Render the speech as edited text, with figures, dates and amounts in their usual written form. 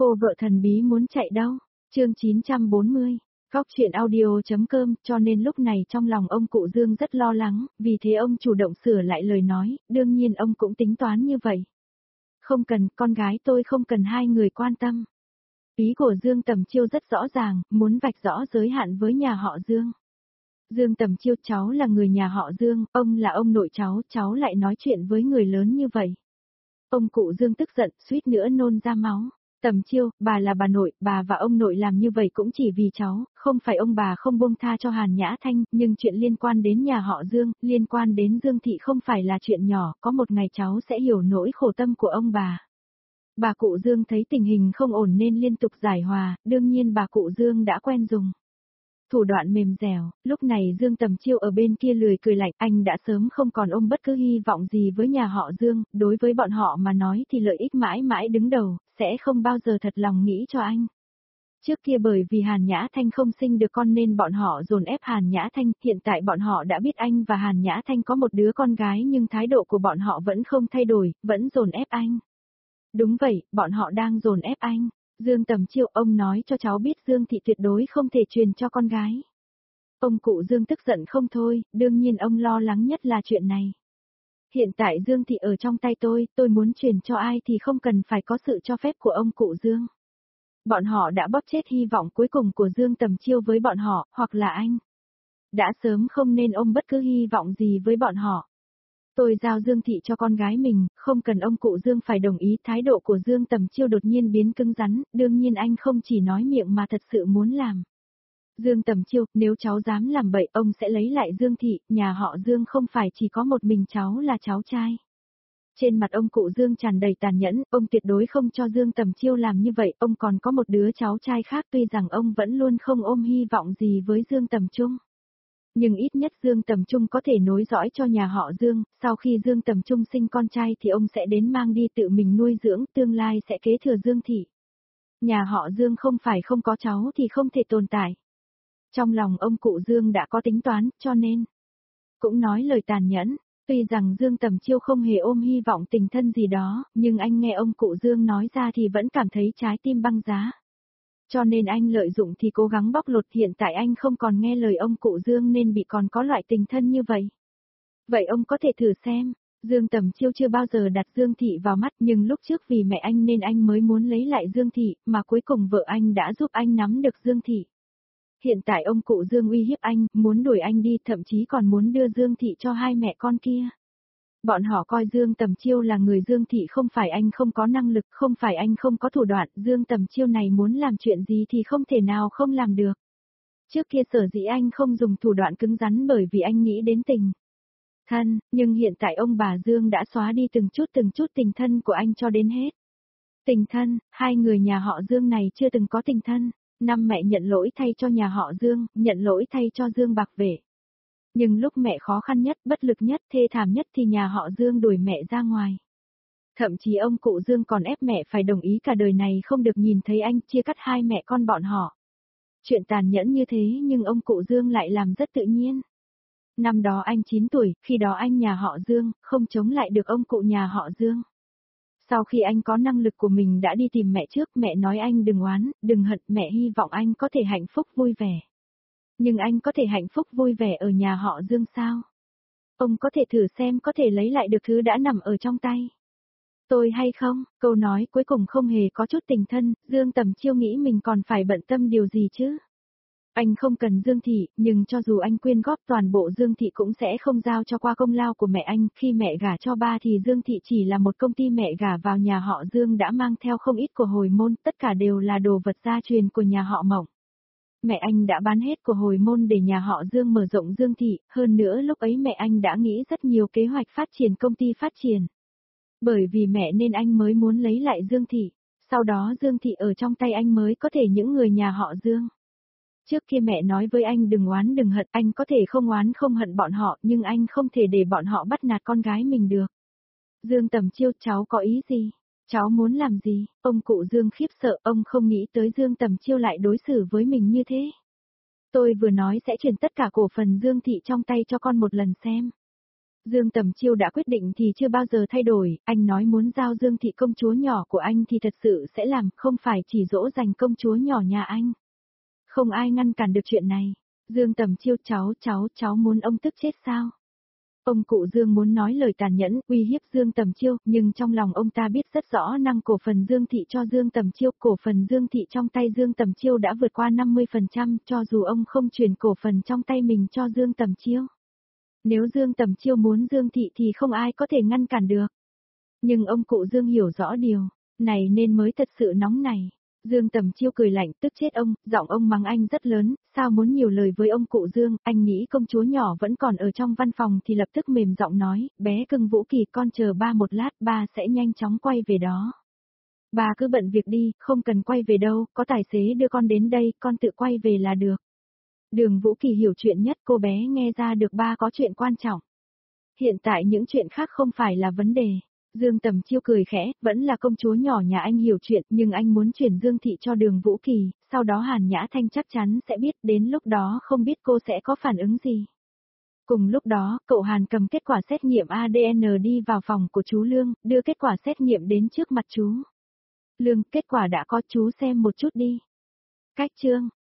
Cô vợ thần bí muốn chạy đâu? Chương 940. Góc chuyện audio.com, cho nên lúc này trong lòng ông cụ Dương rất lo lắng, vì thế ông chủ động sửa lại lời nói, đương nhiên ông cũng tính toán như vậy. Không cần, con gái tôi không cần hai người quan tâm. Ý của Dương Tầm Chiêu rất rõ ràng, muốn vạch rõ giới hạn với nhà họ Dương. Dương Tầm Chiêu, cháu là người nhà họ Dương, ông là ông nội cháu lại nói chuyện với người lớn như vậy. Ông cụ Dương tức giận, suýt nữa nôn ra máu. Tầm Chiêu, bà là bà nội, bà và ông nội làm như vậy cũng chỉ vì cháu, không phải ông bà không buông tha cho Hàn Nhã Thanh, nhưng chuyện liên quan đến nhà họ Dương, liên quan đến Dương Thị không phải là chuyện nhỏ, có một ngày cháu sẽ hiểu nỗi khổ tâm của ông bà. Bà cụ Dương thấy tình hình không ổn nên liên tục giải hòa, đương nhiên bà cụ Dương đã quen dùng thủ đoạn mềm dẻo. Lúc này Dương Tầm Chiêu ở bên kia lười cười lạnh, anh đã sớm không còn ôm bất cứ hy vọng gì với nhà họ Dương, đối với bọn họ mà nói thì lợi ích mãi mãi đứng đầu, sẽ không bao giờ thật lòng nghĩ cho anh. Trước kia bởi vì Hàn Nhã Thanh không sinh được con nên bọn họ dồn ép Hàn Nhã Thanh, hiện tại bọn họ đã biết anh và Hàn Nhã Thanh có một đứa con gái nhưng thái độ của bọn họ vẫn không thay đổi, vẫn dồn ép anh. Đúng vậy, bọn họ đang dồn ép anh. Dương Tầm Chiêu, ông nói cho cháu biết Dương Thị tuyệt đối không thể truyền cho con gái. Ông cụ Dương tức giận không thôi, đương nhiên ông lo lắng nhất là chuyện này. Hiện tại Dương Thị ở trong tay tôi muốn truyền cho ai thì không cần phải có sự cho phép của ông cụ Dương. Bọn họ đã bóp chết hy vọng cuối cùng của Dương Tầm Chiêu với bọn họ, hoặc là anh. Đã sớm không nên ôm bất cứ hy vọng gì với bọn họ. Tôi giao Dương Thị cho con gái mình, không cần ông cụ Dương phải đồng ý. Thái độ của Dương Tầm Chiêu đột nhiên biến cứng rắn, đương nhiên anh không chỉ nói miệng mà thật sự muốn làm. Dương Tầm Chiêu, nếu cháu dám làm bậy, ông sẽ lấy lại Dương Thị, nhà họ Dương không phải chỉ có một mình cháu là cháu trai. Trên mặt ông cụ Dương tràn đầy tàn nhẫn, ông tuyệt đối không cho Dương Tầm Chiêu làm như vậy, ông còn có một đứa cháu trai khác tuy rằng ông vẫn luôn không ôm hy vọng gì với Dương Tầm Trung. Nhưng ít nhất Dương Tầm Trung có thể nối dõi cho nhà họ Dương, sau khi Dương Tầm Trung sinh con trai thì ông sẽ đến mang đi tự mình nuôi dưỡng, tương lai sẽ kế thừa Dương Thị. Nhà họ Dương không phải không có cháu thì không thể tồn tại. Trong lòng ông cụ Dương đã có tính toán, cho nên cũng nói lời tàn nhẫn. Tuy rằng Dương Tầm Chiêu không hề ôm hy vọng tình thân gì đó, nhưng anh nghe ông cụ Dương nói ra thì vẫn cảm thấy trái tim băng giá. Cho nên anh lợi dụng thì cố gắng bóc lột, hiện tại anh không còn nghe lời ông cụ Dương nên bị còn có loại tình thân như vậy. Vậy ông có thể thử xem, Dương Tầm Chiêu chưa bao giờ đặt Dương Thị vào mắt nhưng lúc trước vì mẹ anh nên anh mới muốn lấy lại Dương Thị, mà cuối cùng vợ anh đã giúp anh nắm được Dương Thị. Hiện tại ông cụ Dương uy hiếp anh, muốn đuổi anh đi, thậm chí còn muốn đưa Dương Thị cho hai mẹ con kia. Bọn họ coi Dương Tầm Chiêu là người Dương Thị, không phải anh không có năng lực, không phải anh không có thủ đoạn, Dương Tầm Chiêu này muốn làm chuyện gì thì không thể nào không làm được. Trước kia sở dĩ anh không dùng thủ đoạn cứng rắn bởi vì anh nghĩ đến tình thân, nhưng hiện tại ông bà Dương đã xóa đi từng chút tình thân của anh cho đến hết. Tình thân, hai người nhà họ Dương này chưa từng có tình thân. Năm mẹ nhận lỗi thay cho nhà họ Dương, nhận lỗi thay cho Dương Bạc Vệ. Nhưng lúc mẹ khó khăn nhất, bất lực nhất, thê thảm nhất thì nhà họ Dương đuổi mẹ ra ngoài. Thậm chí ông cụ Dương còn ép mẹ phải đồng ý cả đời này không được nhìn thấy anh, chia cắt hai mẹ con bọn họ. Chuyện tàn nhẫn như thế nhưng ông cụ Dương lại làm rất tự nhiên. Năm đó anh 9 tuổi, khi đó anh nhà họ Dương, không chống lại được ông cụ nhà họ Dương. Sau khi anh có năng lực của mình đã đi tìm mẹ trước, mẹ nói anh đừng oán, đừng hận, mẹ hy vọng anh có thể hạnh phúc vui vẻ. Nhưng anh có thể hạnh phúc vui vẻ ở nhà họ Dương sao? Ông có thể thử xem có thể lấy lại được thứ đã nằm ở trong tay tôi hay không? Câu nói cuối cùng không hề có chút tình thân, Dương Tầm Chiêu nghĩ mình còn phải bận tâm điều gì chứ? Anh không cần Dương Thị, nhưng cho dù anh quyên góp toàn bộ Dương Thị cũng sẽ không giao cho qua công lao của mẹ anh. Khi mẹ gả cho ba thì Dương Thị chỉ là một công ty, mẹ gả vào nhà họ Dương đã mang theo không ít của hồi môn, tất cả đều là đồ vật gia truyền của nhà họ Mộng. Mẹ anh đã bán hết của hồi môn để nhà họ Dương mở rộng Dương Thị, hơn nữa lúc ấy mẹ anh đã nghĩ rất nhiều kế hoạch phát triển công ty phát triển. Bởi vì mẹ nên anh mới muốn lấy lại Dương Thị, sau đó Dương Thị ở trong tay anh mới có thể những người nhà họ Dương. Trước kia mẹ nói với anh đừng oán đừng hận, anh có thể không oán không hận bọn họ nhưng anh không thể để bọn họ bắt nạt con gái mình được. Dương Tầm Chiêu, cháu có ý gì? Cháu muốn làm gì? Ông cụ Dương khiếp sợ, ông không nghĩ tới Dương Tầm Chiêu lại đối xử với mình như thế. Tôi vừa nói sẽ chuyển tất cả cổ phần Dương Thị trong tay cho con một lần xem. Dương Tầm Chiêu đã quyết định thì chưa bao giờ thay đổi, anh nói muốn giao Dương Thị công chúa nhỏ của anh thì thật sự sẽ làm, không phải chỉ dỗ dành công chúa nhỏ nhà anh. Không ai ngăn cản được chuyện này. Dương Tầm Chiêu cháu muốn ông tức chết sao? Ông cụ Dương muốn nói lời tàn nhẫn, uy hiếp Dương Tầm Chiêu, nhưng trong lòng ông ta biết rất rõ năng cổ phần Dương Thị cho Dương Tầm Chiêu, cổ phần Dương Thị trong tay Dương Tầm Chiêu đã vượt qua 50%, cho dù ông không chuyển cổ phần trong tay mình cho Dương Tầm Chiêu. Nếu Dương Tầm Chiêu muốn Dương Thị thì không ai có thể ngăn cản được. Nhưng ông cụ Dương hiểu rõ điều này nên mới thật sự nóng này. Dương Tầm Chiêu cười lạnh, tức chết ông, giọng ông mắng anh rất lớn, sao muốn nhiều lời với ông cụ Dương, anh nghĩ công chúa nhỏ vẫn còn ở trong văn phòng thì lập tức mềm giọng nói, bé cưng Vũ Kỳ con chờ ba một lát, ba sẽ nhanh chóng quay về đó. Ba cứ bận việc đi, không cần quay về đâu, có tài xế đưa con đến đây, con tự quay về là được. Đường Vũ Kỳ hiểu chuyện nhất, cô bé nghe ra được ba có chuyện quan trọng. Hiện tại những chuyện khác không phải là vấn đề. Dương Tầm Chiêu cười khẽ, vẫn là công chúa nhỏ nhà anh hiểu chuyện, nhưng anh muốn chuyển Dương Thị cho Đường Vũ Kỳ, sau đó Hàn Nhã Thanh chắc chắn sẽ biết, đến lúc đó không biết cô sẽ có phản ứng gì. Cùng lúc đó, cậu Hàn cầm kết quả xét nghiệm ADN đi vào phòng của chú Lương, đưa kết quả xét nghiệm đến trước mặt chú. Lương, kết quả đã có, chú xem một chút đi. Cách chương